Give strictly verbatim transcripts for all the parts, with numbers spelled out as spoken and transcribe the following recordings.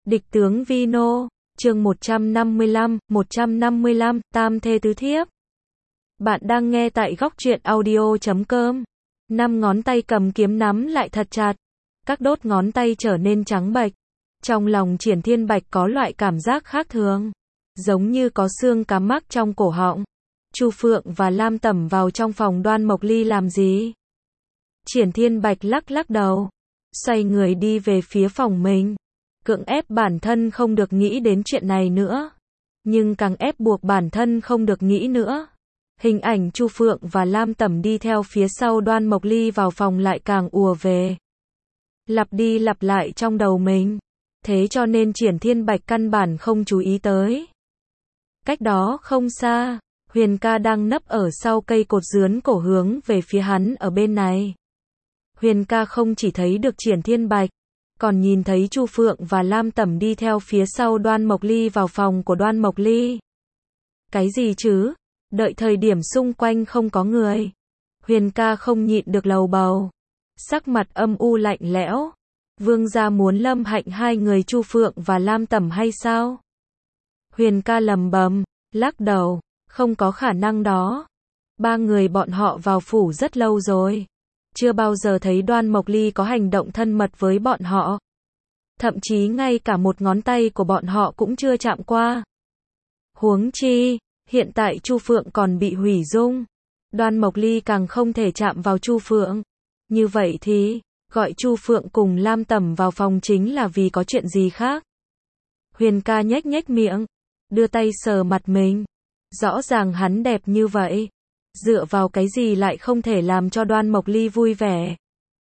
Địch tướng Vino, chương một trăm năm mươi lăm, một trăm năm mươi lăm, Tam thê tứ thiếp. Bạn đang nghe tại góc truyện audio chấm com. Năm ngón tay cầm kiếm nắm lại thật chặt. Các đốt ngón tay trở nên trắng bệch. Trong lòng Triển Thiên Bạch có loại cảm giác khác thường. Giống như có xương cá mắc trong cổ họng. Chu Phượng và Lam Tẩm vào trong phòng Đoan Mộc Ly làm gì? Triển Thiên Bạch lắc lắc đầu. Xoay người đi về phía phòng mình. Cưỡng ép bản thân không được nghĩ đến chuyện này nữa. Nhưng càng ép buộc bản thân không được nghĩ nữa. Hình ảnh Chu Phượng và Lam Tẩm đi theo phía sau Đoan Mộc Ly vào phòng lại càng ùa về. Lặp đi lặp lại trong đầu mình. Thế cho nên Triển Thiên Bạch căn bản không chú ý tới. Cách đó không xa, Huyền ca đang nấp ở sau cây cột dướn cổ hướng về phía hắn ở bên này. Huyền ca không chỉ thấy được Triển Thiên Bạch, còn nhìn thấy Chu Phượng và Lam Tẩm đi theo phía sau Đoan Mộc Ly vào phòng của Đoan Mộc Ly. Cái gì chứ? Đợi thời điểm xung quanh không có người. Huyền ca không nhịn được lầu bầu. Sắc mặt âm u lạnh lẽo. Vương gia muốn lâm hạnh hai người Chu Phượng và Lam Tẩm hay sao? Huyền ca lầm bầm, lắc đầu, không có khả năng đó. Ba người bọn họ vào phủ rất lâu rồi. Chưa bao giờ thấy Đoan Mộc Ly có hành động thân mật với bọn họ. Thậm chí ngay cả một ngón tay của bọn họ cũng chưa chạm qua. Huống chi, hiện tại Chu Phượng còn bị hủy dung. Đoan Mộc Ly càng không thể chạm vào Chu Phượng. Như vậy thì, gọi Chu Phượng cùng Lam Tẩm vào phòng chính là vì có chuyện gì khác. Huyền ca nhếch nhếch miệng, đưa tay sờ mặt mình. Rõ ràng hắn đẹp như vậy. Dựa vào cái gì lại không thể làm cho Đoan Mộc Ly vui vẻ.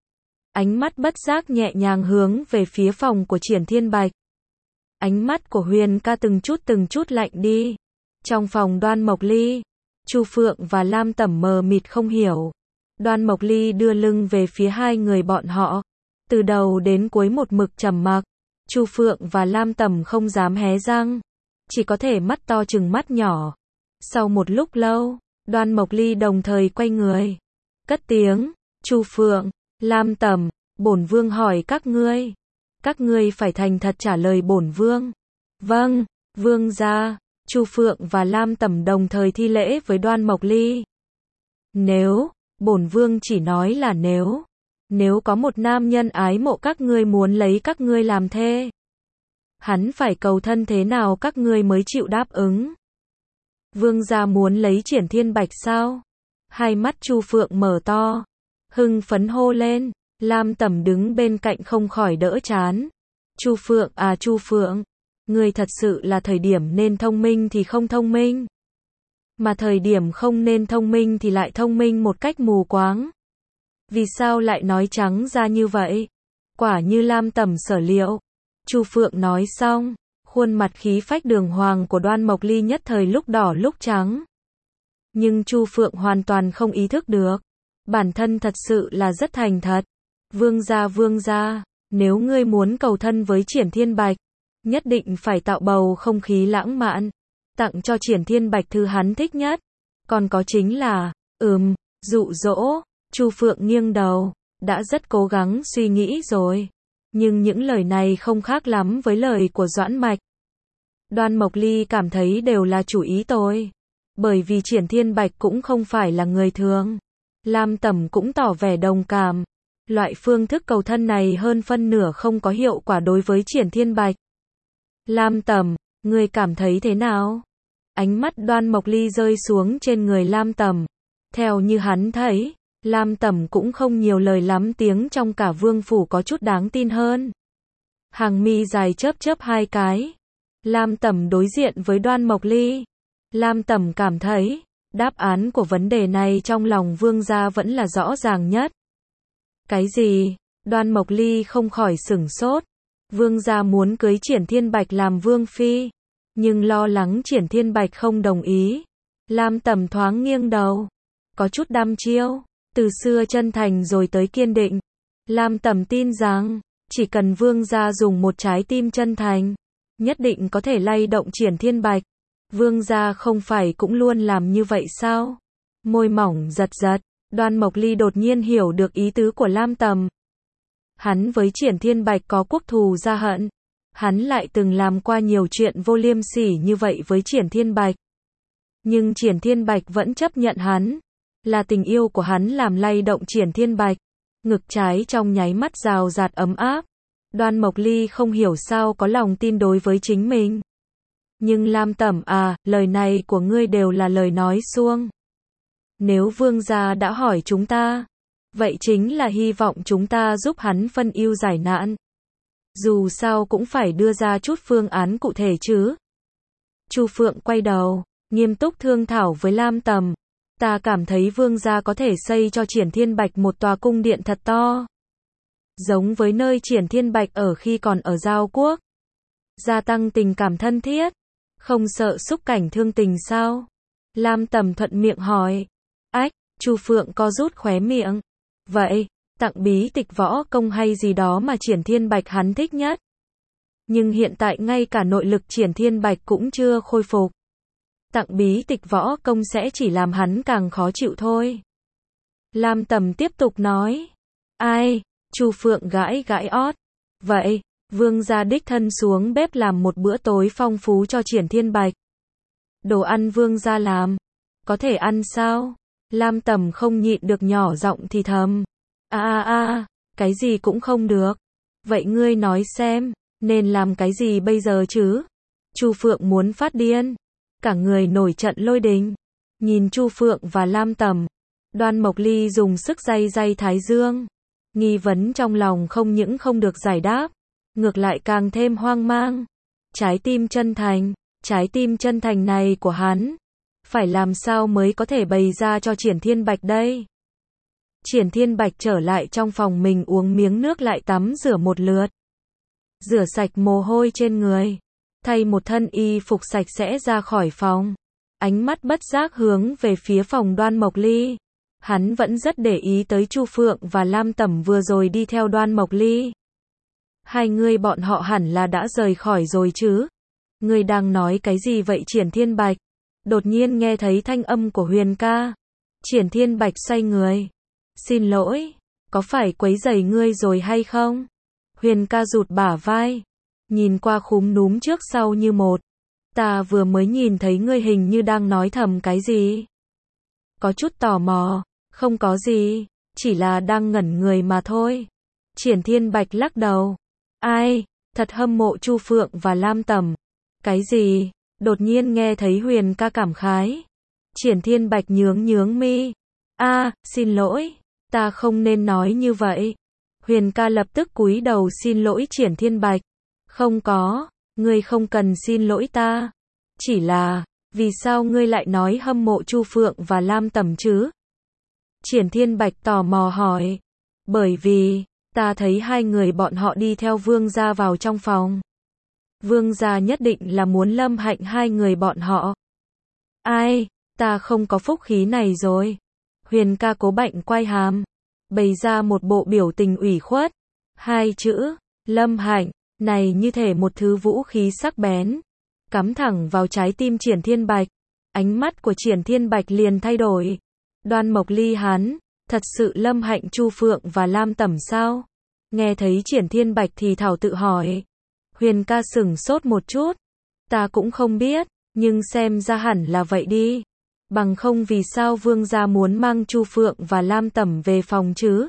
Ánh mắt bất giác nhẹ nhàng hướng về phía phòng của Triển Thiên Bạch. Ánh mắt của Huyền ca từng chút từng chút lạnh đi. Trong phòng Đoan Mộc Ly, Chu Phượng và Lam Tẩm mờ mịt không hiểu. Đoan Mộc Ly đưa lưng về phía hai người bọn họ. Từ đầu đến cuối một mực trầm mặc. Chu Phượng và Lam Tẩm không dám hé răng. Chỉ có thể mắt to chừng mắt nhỏ. Sau một lúc lâu, Đoan Mộc Ly đồng thời quay người. Cất tiếng, Chu Phượng, Lam Tẩm, bổn vương hỏi các ngươi. Các ngươi phải thành thật trả lời bổn vương. Vâng, vương gia. Chu Phượng và Lam Tẩm đồng thời thi lễ với Đoan Mộc Ly. Nếu, bổn vương chỉ nói là nếu. Nếu có một nam nhân ái mộ các ngươi muốn lấy các ngươi làm thê. Hắn phải cầu thân thế nào các ngươi mới chịu đáp ứng. Vương gia muốn lấy Triển Thiên Bạch sao? Hai mắt Chu Phượng mở to. Hưng phấn hô lên. Lam Tẩm đứng bên cạnh không khỏi đỡ chán. Chu Phượng à Chu Phượng. Ngươi thật sự là thời điểm nên thông minh thì không thông minh. Mà thời điểm không nên thông minh thì lại thông minh một cách mù quáng. Vì sao lại nói trắng ra như vậy? Quả như Lam Tẩm sở liệu. Chu Phượng nói xong. Khuôn mặt khí phách đường hoàng của Đoan Mộc Ly nhất thời lúc đỏ lúc trắng. Nhưng Chu Phượng hoàn toàn không ý thức được. Bản thân thật sự là rất thành thật. Vương gia vương gia, nếu ngươi muốn cầu thân với Triển Thiên Bạch, nhất định phải tạo bầu không khí lãng mạn. Tặng cho Triển Thiên Bạch thứ hắn thích nhất. Còn có chính là, ừm, dụ dỗ. Chu Phượng nghiêng đầu, đã rất cố gắng suy nghĩ rồi. Nhưng những lời này không khác lắm với lời của Doãn Mạch. Đoan Mộc Ly cảm thấy đều là chủ ý tôi. Bởi vì Triển Thiên Bạch cũng không phải là người thường. Lam Tẩm cũng tỏ vẻ đồng cảm. Loại phương thức cầu thân này hơn phân nửa không có hiệu quả đối với Triển Thiên Bạch. Lam Tẩm, ngươi cảm thấy thế nào? Ánh mắt Đoan Mộc Ly rơi xuống trên người Lam Tẩm. Theo như hắn thấy, Lam Tẩm cũng không nhiều lời lắm, tiếng trong cả vương phủ có chút đáng tin hơn. Hàng mi dài chớp chớp hai cái. Lam Tẩm đối diện với Đoan Mộc Ly. Lam Tẩm cảm thấy, đáp án của vấn đề này trong lòng vương gia vẫn là rõ ràng nhất. Cái gì? Đoan Mộc Ly không khỏi sửng sốt. Vương gia muốn cưới Triển Thiên Bạch làm vương phi. Nhưng lo lắng Triển Thiên Bạch không đồng ý. Lam Tẩm thoáng nghiêng đầu. Có chút đăm chiêu. Từ xưa chân thành rồi tới kiên định. Lam Tẩm tin rằng, chỉ cần vương gia dùng một trái tim chân thành, nhất định có thể lay động Triển Thiên Bạch. Vương gia không phải cũng luôn làm như vậy sao? Môi mỏng giật giật. Đoan Mộc Ly đột nhiên hiểu được ý tứ của Lam Tẩm. Hắn với Triển Thiên Bạch có quốc thù gia hận. Hắn lại từng làm qua nhiều chuyện vô liêm sỉ như vậy với Triển Thiên Bạch. Nhưng Triển Thiên Bạch vẫn chấp nhận hắn. Là tình yêu của hắn làm lay động Triển Thiên Bạch. Ngực trái trong nháy mắt rào rạt ấm áp. Đoan Mộc Ly không hiểu sao có lòng tin đối với chính mình. Nhưng Lam Tẩm à, lời này của ngươi đều là lời nói suông. Nếu vương gia đã hỏi chúng ta, vậy chính là hy vọng chúng ta giúp hắn phân ưu giải nạn. Dù sao cũng phải đưa ra chút phương án cụ thể chứ. Chu Phượng quay đầu, nghiêm túc thương thảo với Lam Tầm. Ta cảm thấy vương gia có thể xây cho Triển Thiên Bạch một tòa cung điện thật to. Giống với nơi Triển Thiên Bạch ở khi còn ở Giao Quốc. Gia tăng tình cảm thân thiết. Không sợ xúc cảnh thương tình sao? Lam Tầm thuận miệng hỏi. Ách, Chu Phượng co rút khóe miệng. Vậy, tặng bí tịch võ công hay gì đó mà Triển Thiên Bạch hắn thích nhất. Nhưng hiện tại ngay cả nội lực Triển Thiên Bạch cũng chưa khôi phục. Tặng bí tịch võ công sẽ chỉ làm hắn càng khó chịu thôi. Lam Tầm tiếp tục nói. Ai? Chu Phượng gãi gãi ót. Vậy, vương gia đích thân xuống bếp làm một bữa tối phong phú cho Triển Thiên Bạch. Đồ ăn vương gia làm. Có thể ăn sao? Lam Tầm không nhịn được nhỏ giọng thì thầm. A a a, cái gì cũng không được. Vậy ngươi nói xem, nên làm cái gì bây giờ chứ? Chu Phượng muốn phát điên. Cả người nổi trận lôi đình. Nhìn Chu Phượng và Lam Tầm. Đoan Mộc Ly dùng sức day day thái dương. Nghi vấn trong lòng không những không được giải đáp, ngược lại càng thêm hoang mang. Trái tim chân thành, trái tim chân thành này của hắn, phải làm sao mới có thể bày ra cho Triển Thiên Bạch đây? Triển Thiên Bạch trở lại trong phòng mình uống miếng nước lại tắm rửa một lượt. Rửa sạch mồ hôi trên người, thay một thân y phục sạch sẽ ra khỏi phòng. Ánh mắt bất giác hướng về phía phòng Đoan Mộc Ly. Hắn vẫn rất để ý tới Chu Phượng và Lam Tẩm vừa rồi đi theo Đoan Mộc Ly. Hai người bọn họ hẳn là đã rời khỏi rồi chứ? Ngươi đang nói cái gì vậy Triển Thiên Bạch? Đột nhiên nghe thấy thanh âm của Huyền ca. Triển Thiên Bạch xoay người. Xin lỗi, có phải quấy rầy ngươi rồi hay không? Huyền ca rụt bả vai, nhìn qua khúm núm trước sau như một. Ta vừa mới nhìn thấy ngươi hình như đang nói thầm cái gì. Có chút tò mò, không có gì, chỉ là đang ngẩn người mà thôi. Triển Thiên Bạch lắc đầu. Ai, thật hâm mộ Chu Phượng và Lam Tầm. Cái gì? Đột nhiên nghe thấy Huyền ca cảm khái. Triển Thiên Bạch nhướng nhướng mi. A, xin lỗi, ta không nên nói như vậy. Huyền ca lập tức cúi đầu xin lỗi Triển Thiên Bạch. Không có, ngươi không cần xin lỗi ta. Chỉ là, vì sao ngươi lại nói hâm mộ Chu Phượng và Lam Tầm chứ? Triển Thiên Bạch tò mò hỏi. Bởi vì, ta thấy hai người bọn họ đi theo vương gia vào trong phòng. Vương gia nhất định là muốn lâm hạnh hai người bọn họ. Ai, ta không có phúc khí này rồi. Huyền ca cố bệnh quay hàm, bày ra một bộ biểu tình ủy khuất. Hai chữ, lâm hạnh, này như thể một thứ vũ khí sắc bén, cắm thẳng vào trái tim Triển Thiên Bạch. Ánh mắt của Triển Thiên Bạch liền thay đổi. Đoan Mộc Ly hắn, thật sự lâm hạnh Chu Phượng và Lam Tẩm sao? Nghe thấy Triển Thiên Bạch thì thảo tự hỏi. Huyền ca sửng sốt một chút. Ta cũng không biết, nhưng xem ra hẳn là vậy đi. Bằng không vì sao vương gia muốn mang Chu Phượng và Lam Tẩm về phòng chứ?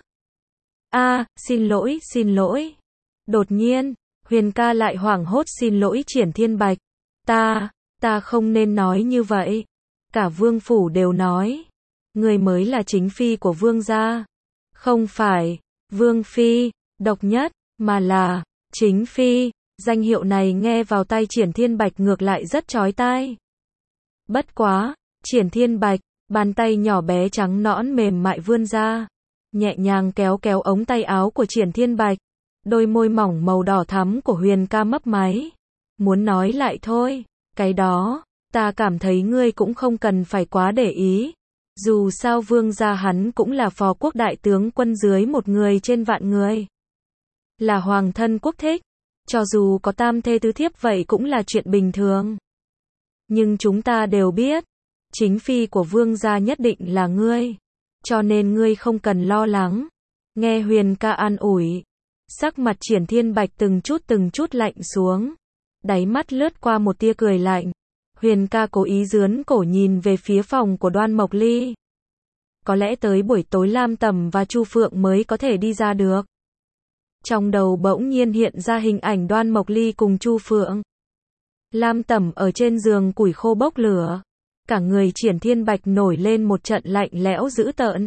A, xin lỗi, xin lỗi. Đột nhiên, Huyền ca lại hoảng hốt xin lỗi Triển Thiên Bạch. Ta, ta không nên nói như vậy. Cả vương phủ đều nói. Người mới là chính phi của vương gia. Không phải, vương phi, độc nhất, mà là, chính phi. Danh hiệu này nghe vào tai Triển Thiên Bạch ngược lại rất chói tai. Bất quá, Triển Thiên Bạch, bàn tay nhỏ bé trắng nõn mềm mại vươn ra, nhẹ nhàng kéo kéo ống tay áo của Triển Thiên Bạch. Đôi môi mỏng màu đỏ thắm của Huyền ca mấp máy. Muốn nói lại thôi, cái đó, ta cảm thấy ngươi cũng không cần phải quá để ý. Dù sao vương gia hắn cũng là phò quốc đại tướng quân dưới một người trên vạn người. Là hoàng thân quốc thích. Cho dù có tam thê tứ thiếp vậy cũng là chuyện bình thường. Nhưng chúng ta đều biết, chính phi của vương gia nhất định là ngươi. Cho nên ngươi không cần lo lắng. Nghe Huyền ca an ủi, Sắc mặt Triển Thiên Bạch từng chút từng chút lạnh xuống. Đáy mắt lướt qua một tia cười lạnh. Huyền ca cố ý dướn cổ nhìn về phía phòng của Đoan Mộc Ly. Có lẽ tới buổi tối Lam Tầm và Chu Phượng mới có thể đi ra được. Trong đầu bỗng nhiên hiện ra hình ảnh Đoan Mộc Ly cùng Chu Phượng. Lam Tầm ở trên giường củi khô bốc lửa. Cả người Triển Thiên Bạch nổi lên một trận lạnh lẽo dữ tợn.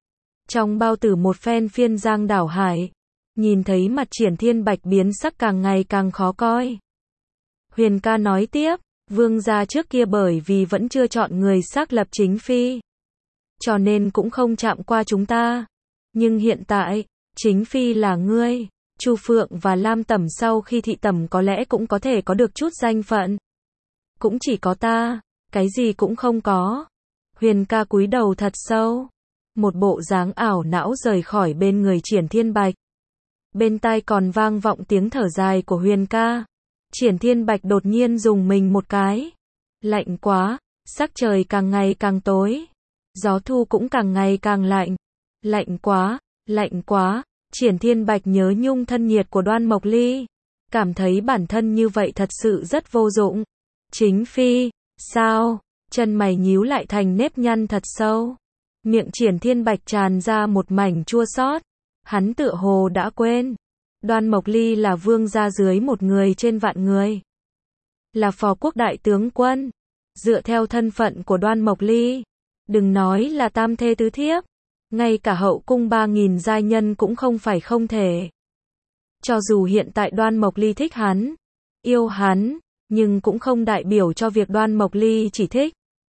Trong bao tử một phen phiên giang đảo hải. Nhìn thấy mặt Triển Thiên Bạch biến sắc càng ngày càng khó coi. Huyền ca nói tiếp, vương gia trước kia bởi vì vẫn chưa chọn người xác lập chính phi. Cho nên cũng không chạm qua chúng ta. Nhưng hiện tại, chính phi là ngươi. Chu Phượng và Lam Tẩm sau khi thị tẩm có lẽ cũng có thể có được chút danh phận. Cũng chỉ có ta, cái gì cũng không có. Huyền ca cúi đầu thật sâu. Một bộ dáng ảo não rời khỏi bên người Triển Thiên Bạch. Bên tai còn vang vọng tiếng thở dài của Huyền ca. Triển Thiên Bạch đột nhiên dùng mình một cái. Lạnh quá, sắc trời càng ngày càng tối. Gió thu cũng càng ngày càng lạnh. Lạnh quá, lạnh quá. Triển Thiên Bạch nhớ nhung thân nhiệt của Đoan Mộc Ly. Cảm thấy bản thân như vậy thật sự rất vô dụng. Chính phi, sao? Chân mày nhíu lại thành nếp nhăn thật sâu. Miệng Triển Thiên Bạch tràn ra một mảnh chua xót. Hắn tựa hồ đã quên. Đoan Mộc Ly là vương gia dưới một người trên vạn người. Là phò quốc đại tướng quân. Dựa theo thân phận của Đoan Mộc Ly. Đừng nói là tam thê tứ thiếp. Ngay cả hậu cung ba nghìn giai nhân cũng không phải không thể. Cho dù hiện tại Đoan Mộc Ly thích hắn. Yêu hắn. Nhưng cũng không đại biểu cho việc Đoan Mộc Ly chỉ thích.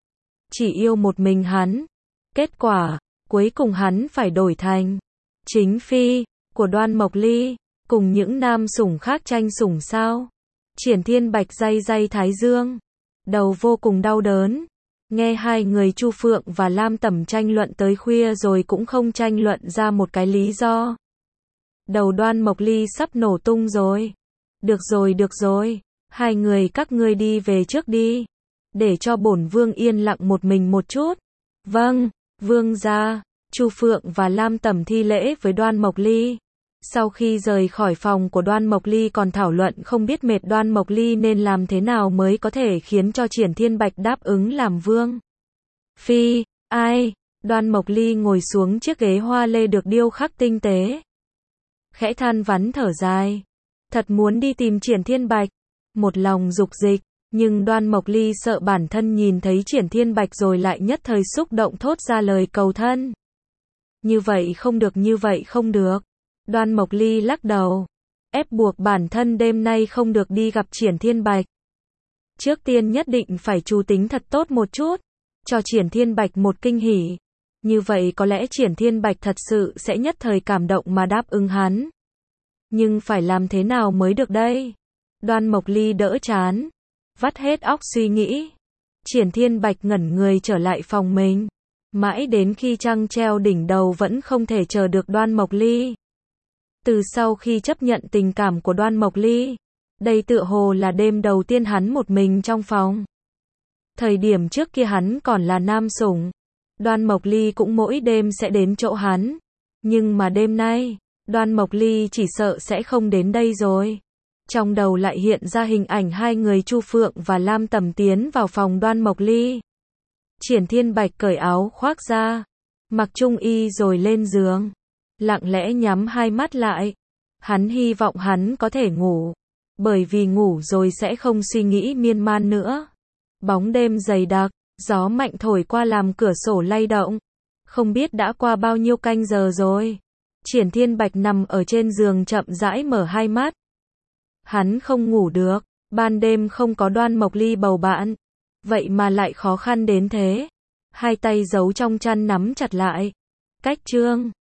Chỉ yêu một mình hắn. Kết quả, cuối cùng hắn phải đổi thành chính phi của Đoan Mộc Ly. Cùng những nam sủng khác tranh sủng sao? Triển Thiên Bạch day day thái dương. Đầu vô cùng đau đớn. Nghe hai người Chu Phượng và Lam Tẩm tranh luận tới khuya rồi cũng không tranh luận ra một cái lý do. Đầu Đoan Mộc Ly sắp nổ tung rồi. Được rồi được rồi. Hai người các ngươi đi về trước đi. Để cho bổn vương yên lặng một mình một chút. Vâng, vương gia. Chu Phượng và Lam Tẩm thi lễ với Đoan Mộc Ly. Sau khi rời khỏi phòng của Đoan Mộc Ly còn thảo luận không biết mệt Đoan Mộc Ly nên làm thế nào mới có thể khiến cho Triển Thiên Bạch đáp ứng làm vương. Phi, ai? Đoan Mộc Ly ngồi xuống chiếc ghế hoa lê được điêu khắc tinh tế. Khẽ than vắn thở dài. Thật muốn đi tìm Triển Thiên Bạch. Một lòng dục dịch. Nhưng Đoan Mộc Ly sợ bản thân nhìn thấy Triển Thiên Bạch rồi lại nhất thời xúc động thốt ra lời cầu thân. Như vậy không được như vậy không được. Đoan Mộc Ly lắc đầu. Ép buộc bản thân đêm nay không được đi gặp Triển Thiên Bạch. Trước tiên nhất định phải chu tính thật tốt một chút. Cho Triển Thiên Bạch một kinh hỉ. Như vậy có lẽ Triển Thiên Bạch thật sự sẽ nhất thời cảm động mà đáp ứng hắn. Nhưng phải làm thế nào mới được đây? Đoan Mộc Ly đỡ chán. Vắt hết óc suy nghĩ. Triển Thiên Bạch ngẩn người trở lại phòng mình. Mãi đến khi trăng treo đỉnh đầu vẫn không thể chờ được Đoan Mộc Ly. Từ sau khi chấp nhận tình cảm của Đoan Mộc Ly, đây tựa hồ là đêm đầu tiên hắn một mình trong phòng. Thời điểm trước kia hắn còn là nam sủng. Đoan Mộc Ly cũng mỗi đêm sẽ đến chỗ hắn. Nhưng mà đêm nay, Đoan Mộc Ly chỉ sợ sẽ không đến đây rồi. Trong đầu lại hiện ra hình ảnh hai người Chu Phượng và Lam Tầm tiến vào phòng Đoan Mộc Ly. Triển Thiên Bạch cởi áo khoác ra, mặc trung y rồi lên giường. Lặng lẽ nhắm hai mắt lại. Hắn hy vọng hắn có thể ngủ. Bởi vì ngủ rồi sẽ không suy nghĩ miên man nữa. Bóng đêm dày đặc, gió mạnh thổi qua làm cửa sổ lay động. Không biết đã qua bao nhiêu canh giờ rồi. Triển Thiên Bạch nằm ở trên giường chậm rãi mở hai mắt. Hắn không ngủ được. Ban đêm không có Đoan Mộc Ly bầu bạn. Vậy mà lại khó khăn đến thế. Hai tay giấu trong chăn nắm chặt lại. Cách chương